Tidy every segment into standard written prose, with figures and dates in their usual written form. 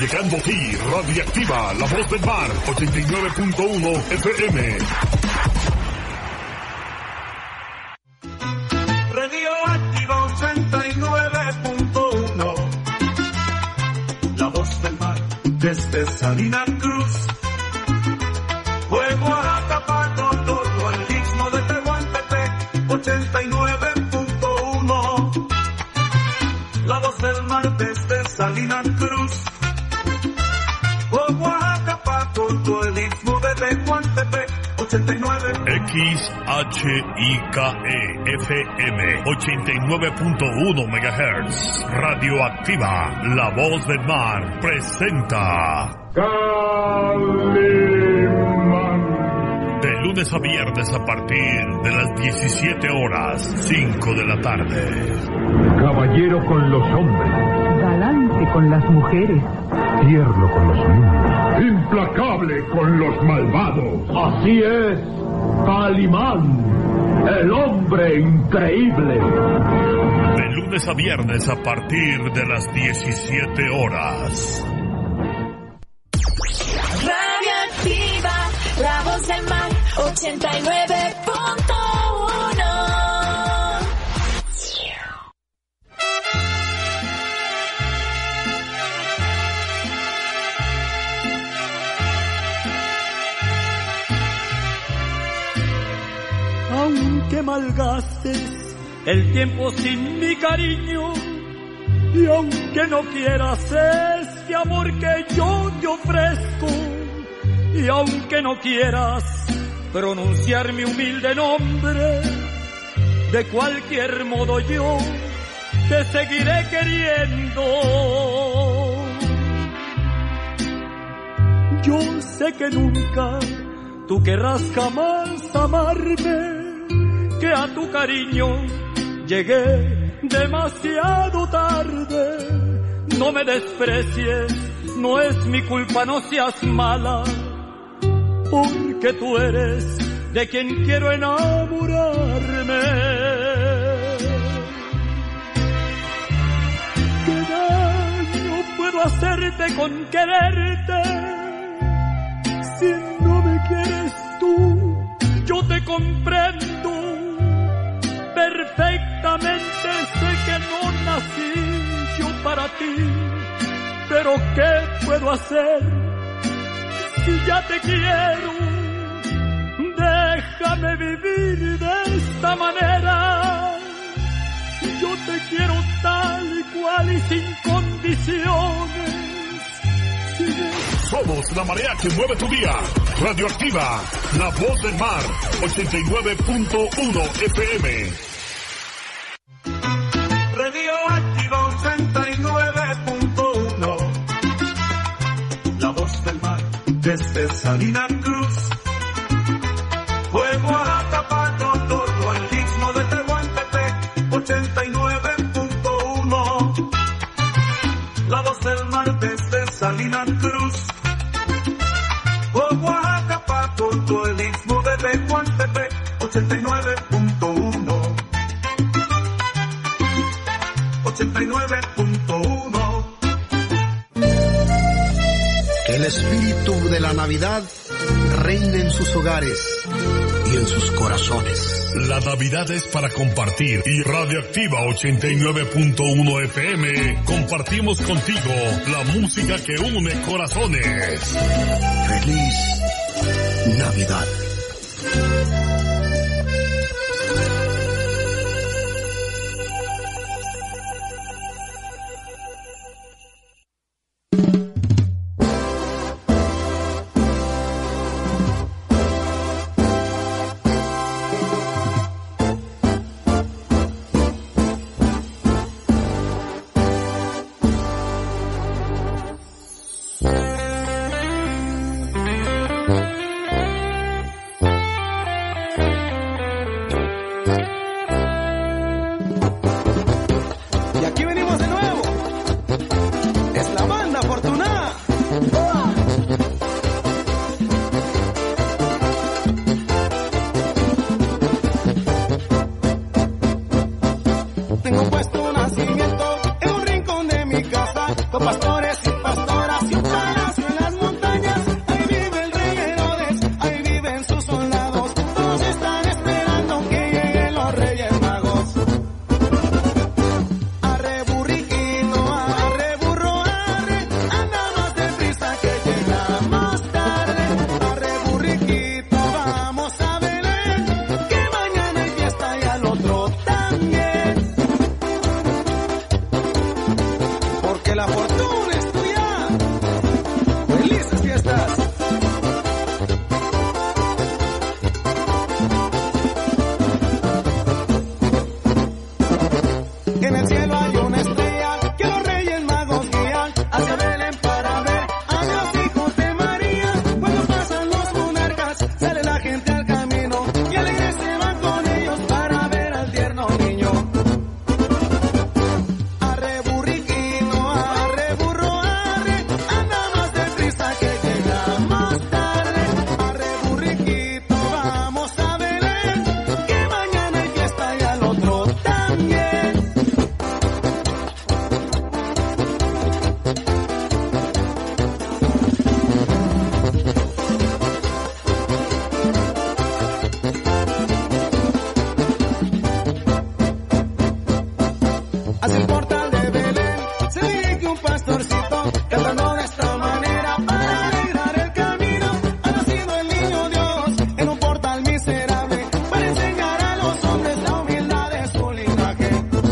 llegando a ti, Radioactiva, la voz del mar, 89.1 FM. Radioactiva 89.1, la voz del mar, desde Salina Cruz. Fuego a Atapaco, todo el istmo de Tehuantepec, 89.1, la voz del mar, desde Salina Cruz. Fuego a Atapaco, todo el istmo de Tehuantepec, 89. XHIKE FM 89.1 MHz. Radioactiva, la voz del mar, presenta Calimán. De lunes a viernes a partir de las 17 horas, 5 de la tarde. Caballero con los hombres, galante con las mujeres, tierno con los niños, implacable con los malvados. Así es, Calimán, el hombre increíble. De lunes a viernes a partir de las 17 horas. Radioactiva, la voz del mar, 89.1. Aunque malgastes el tiempo sin mi cariño, y aunque no quieras este amor que yo te ofrezco, y aunque no quieras pronunciar mi humilde nombre, de cualquier modo yo te seguiré queriendo. Yo sé que nunca tú querrás jamás amarme, que a tu cariño llegué demasiado tarde. No me desprecies, no es mi culpa, no seas mala, porque tú eres de quien quiero enamorarme. ¿Qué daño puedo hacerte con quererte? Si no me quieres tú, yo te comprendo perfectamente. Sé que no nací yo para ti, pero ¿qué puedo hacer si ya te quiero? Déjame vivir de esta manera. Yo te quiero tal y cual y sin condiciones. Somos la marea que mueve tu día. Radioactiva, la voz del mar, 89.1 FM. Radioactiva 89.1, la voz del mar, desde Salina Cruz. Fuego a Atapaco, todo el istmo de Tehuantepec, 89.1, la voz del mar, desde Salina Cruz. Fuego a Atapaco, todo el istmo de Tehuantepec, 89.1. 89.1. Que el espíritu de la Navidad reine en sus hogares y en sus corazones. La Navidad es para compartir y Radioactiva 89.1 FM compartimos contigo la música que une corazones. Feliz Navidad. Tengo puesto un nacimiento en un rincón de mi casa, con pastores y pastoras y la fortuna es tuya. Felices fiestas. En el cielo hay una estrella que los reyes magos guían hacia Belén para ver a los hijos de María. Cuando pasan los monarcas, sale la gente al camino y alegres se van con ellos para ver al tierno niño. Arre burriquito, arre burro, arre, anda más deprisa que llega más tarde. Arre burriquito, vamos a Belén, que mañana hay fiesta y al otro también. Hacia el portal de Belén se dirige un pastorcito cantando de esta manera para alegrar el camino. Ha nacido el niño Dios en un portal miserable para enseñar a los hombres la humildad de su linaje.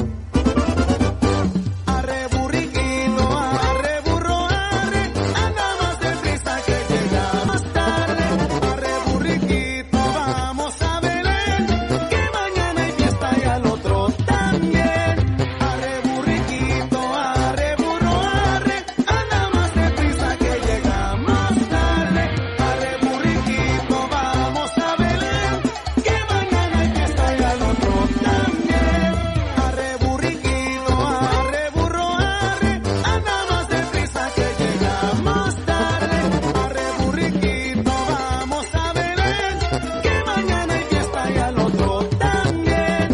Arre burriquito, arre burro, arre, anda más deprisa que llega más tarde. Arre burriquito, vamos a Belén, que mañana hay fiesta y al otro también. Arre burriquito, arre burro, arre, anda más deprisa que llega más tarde. Arre burriquito, vamos a Belén, que mañana hay fiesta y al otro también. Arre burriquito, arre burro, arre, anda más deprisa que llega más tarde. Arre burriquito, vamos a Belén, que mañana hay fiesta y al otro también.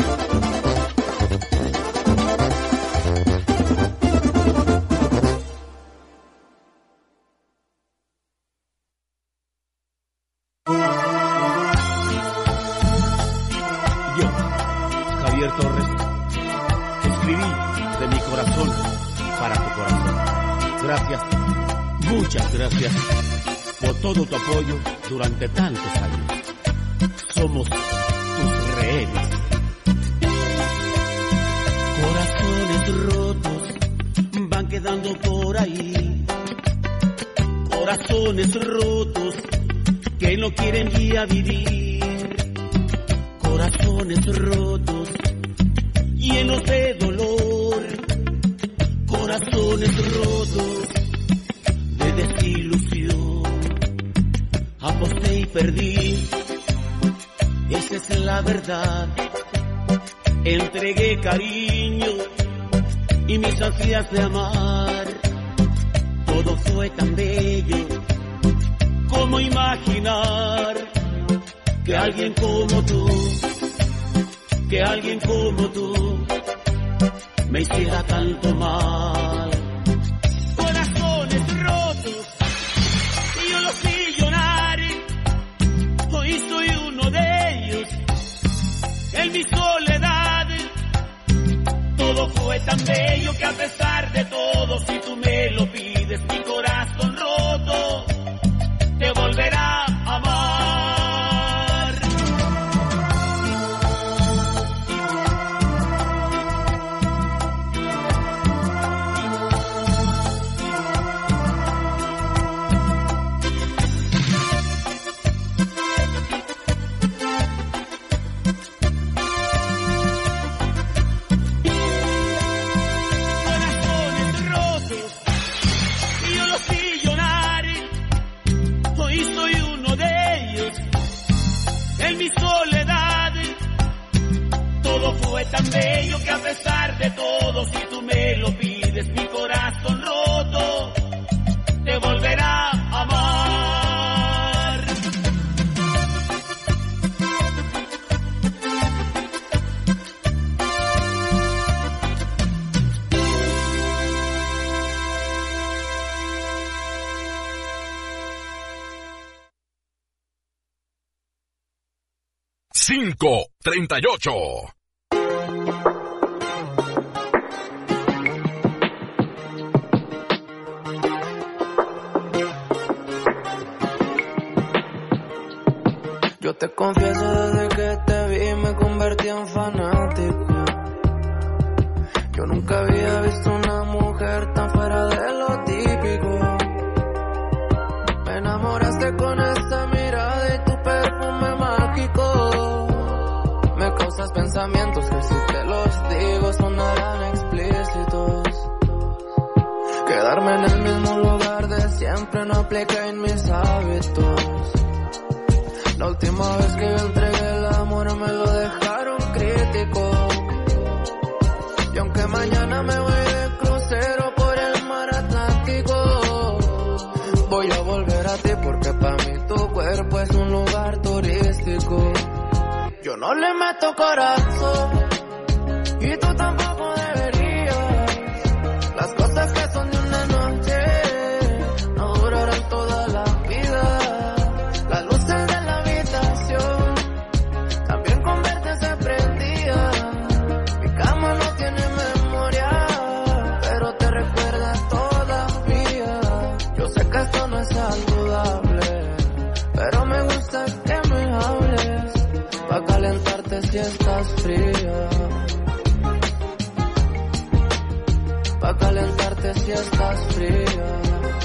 Yo, Javier Torres, escribí de mi corazón para tu corazón. Gracias, muchas gracias por todo tu apoyo durante tantos años. Somos tus rehenes. Corazones rotos van quedando por ahí. Corazones rotos que no quieren ya vivir. Corazones rotos, llenos de dolor. Corazones rotos de desilusión. Aposté y perdí, esa es la verdad. Entregué cariño y mis ansias de amar. Todo fue tan bello, como imaginar que alguien como tú, que alguien como tú me hiciera tanto mal. Corazones rotos, y yo los vi llorar, hoy soy uno de ellos. En mi soledad, todo fue tan bello que a pesar de todo, si tú me lo pides, mi corazón roto te volverá a amar. Corazones rotos, y yo los vi llorar, hoy soy uno de ellos. En mi soledad, todo fue tan bello que a pesar de todo, si tú me lo pides, mi corazón roto te volverá a amar. Cinco 38. Yo te confieso desde que te vi me convertí en fanático. Yo nunca había visto una mujer tan Quedarme en el mismo lugar de siempre no aplica en mis hábitos. La última vez que yo entregué el amor me lo dejaron crítico. Y aunque mañana me voy de crucero por el mar Atlántico, voy a volver a ti porque para mí tu cuerpo es un lugar turístico. Yo no le meto corazón y tú tampoco deberías. Las cosas que son de una noche no durarán toda la vida. Las luces de la habitación también con verte se prendían. Mi cama no tiene memoria, pero te recuerda todavía. Yo sé que esto no es saludable, pero me gusta que me hables pa' calentarte si estás fría. Pa' calentarte si estás fría.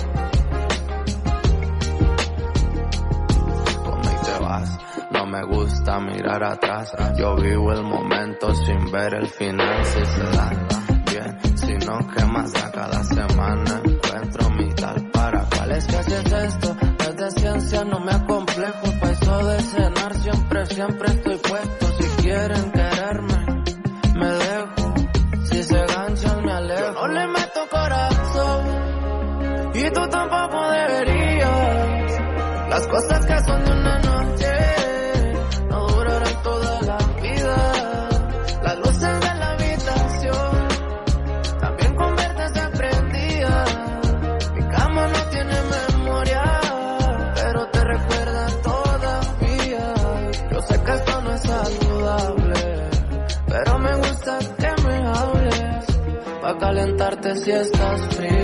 Como y te vas, no me gusta mirar atrás. Yo vivo el momento sin ver el final. Si se da bien, si no, ¿qué más da? Cada semana encuentro mi tal para. ¿Cuál es que haces esto? Es de ciencia, no me acomplejo. Pa' eso de cenar siempre estoy puesto. Si quieren quererme, me dejo. Si se ganchan me alejo. Yo no le meto corazón y tú tampoco deberías. Las cosas que son de una noche no durarán toda la vida. Las luces de la habitación también con verte se prendían. Mi cama no tiene memoria, pero te recuerda todavía. Yo sé que esto no es saludable, pero me gusta que me hables pa' calentarte si estás fría.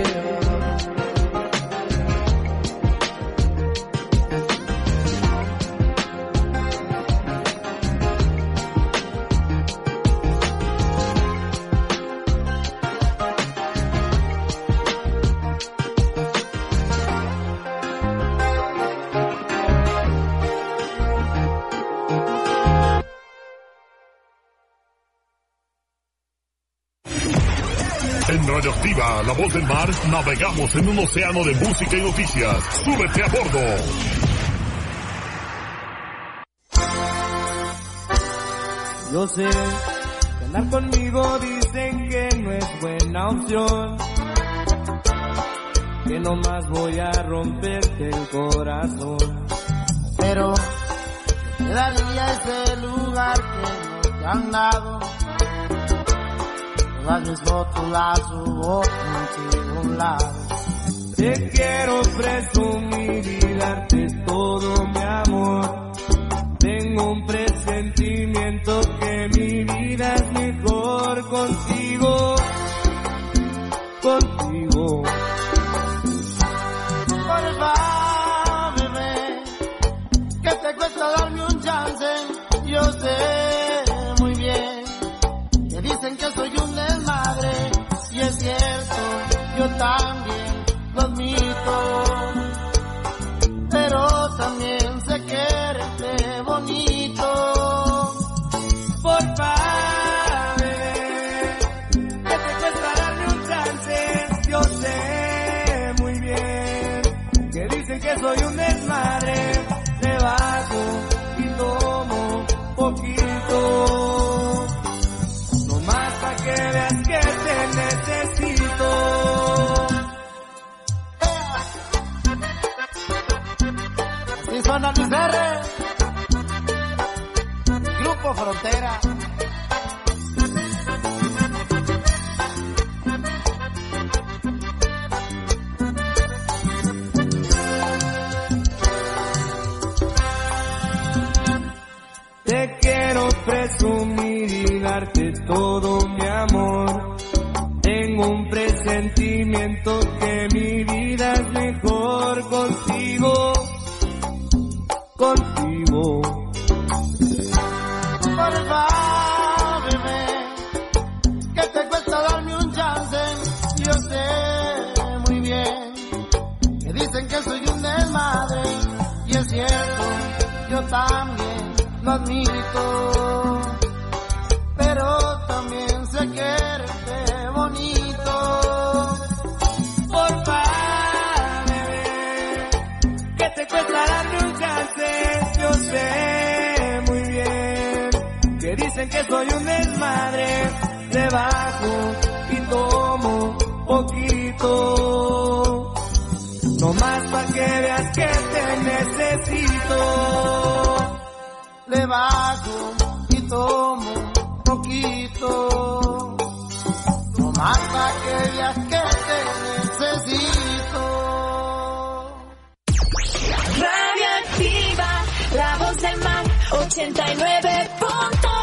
En Radioactiva, La Voz del Mar, navegamos en un océano de música y noticias. ¡Súbete a bordo! Yo sé que andar conmigo dicen que no es buena opción, que nomás voy a romperte el corazón. Pero te daría ese lugar que no te han dado. Todas mis fotos las subo contigo a un lado. Te quiero presumir y darte todo mi amor. Tengo un presentimiento que mi vida es mejor contigo, contigo. Porfa, bebé, que te cuesta darme un chance. Yo sé muy bien que dicen que soy un desmadre, y es cierto, yo también lo admito, pero también sé quererte bonito. Porfa, bebé, que te cuesta darme un chance. Yo sé muy bien que dicen que soy un desmadre. Me bajo y tomo poquito, nomás pa' que veas que te necesito. Así suena Luis R, Grupo Frontera. Te quiero presumir y darte todo mi amor. Tengo un presentimiento que mi vida es mejor contigo, contigo. Porfa, bebé, que te cuesta darme un chance. Yo sé muy bien que dicen que soy un desmadre, y es cierto, yo también lo admito, pero también sé quererte bonito. Dicen que soy un desmadre, le bajo y tomo poquito, no más pa' que veas que te necesito. Le bajo y tomo poquito, no más pa' que veas que te necesito. Radioactiva, la voz del mar, 89.1.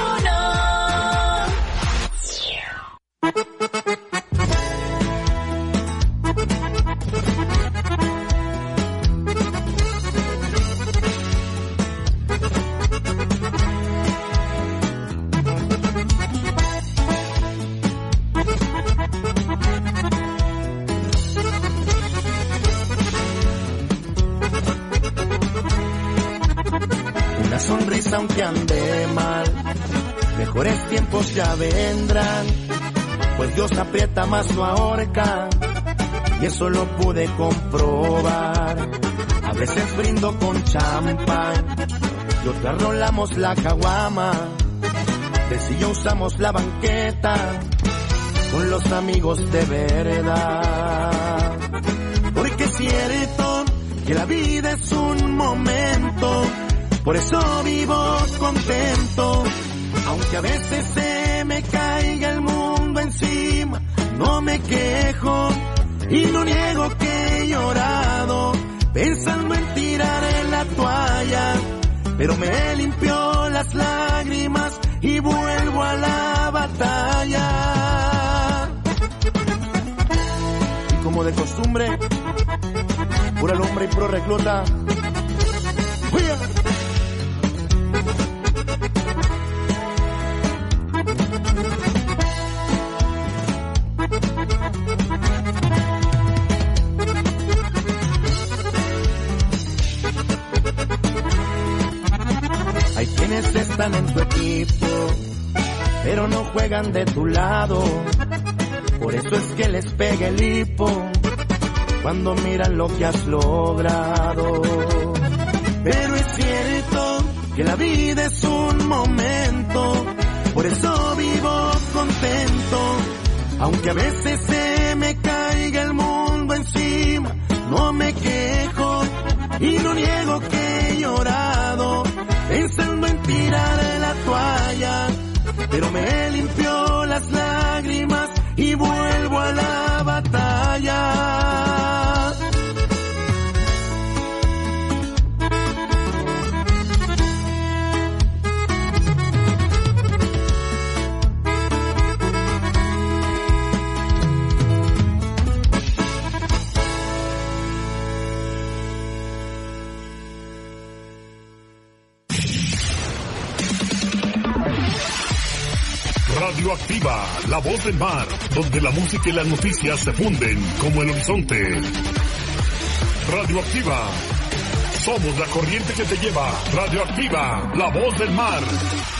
Una sonrisa aunque ande mal, mejores tiempos ya vendrán, pues Dios aprieta más no ahorca, y eso lo pude comprobar. A veces brindo con champán y otras rolamos la caguama, de silla usamos la banqueta con los amigos de verdad. Porque es cierto que la vida es un momento, por eso vivo contento, aunque a veces se me caiga el mundo encima, no me quejo y no niego que he llorado, pensando en tirar en la toalla, pero me limpió las lágrimas y vuelvo a la batalla. Y como de costumbre, pura lumbre y puro recluta. ¡Huya! Hay quienes están en tu equipo, pero no juegan de tu lado. Por eso es que les pega el hipo cuando miran lo que has logrado. Pero es cierto que la vida es un momento, por eso vivo contento, aunque a veces se me caiga el mundo encima, no me quejo y no niego que he llorado, pensando en tirar la toalla, pero me limpió las lágrimas y vuelvo a la batalla. Radioactiva, la voz del mar, donde la música y las noticias se funden como el horizonte. Radioactiva, somos la corriente que te lleva. Radioactiva, la voz del mar.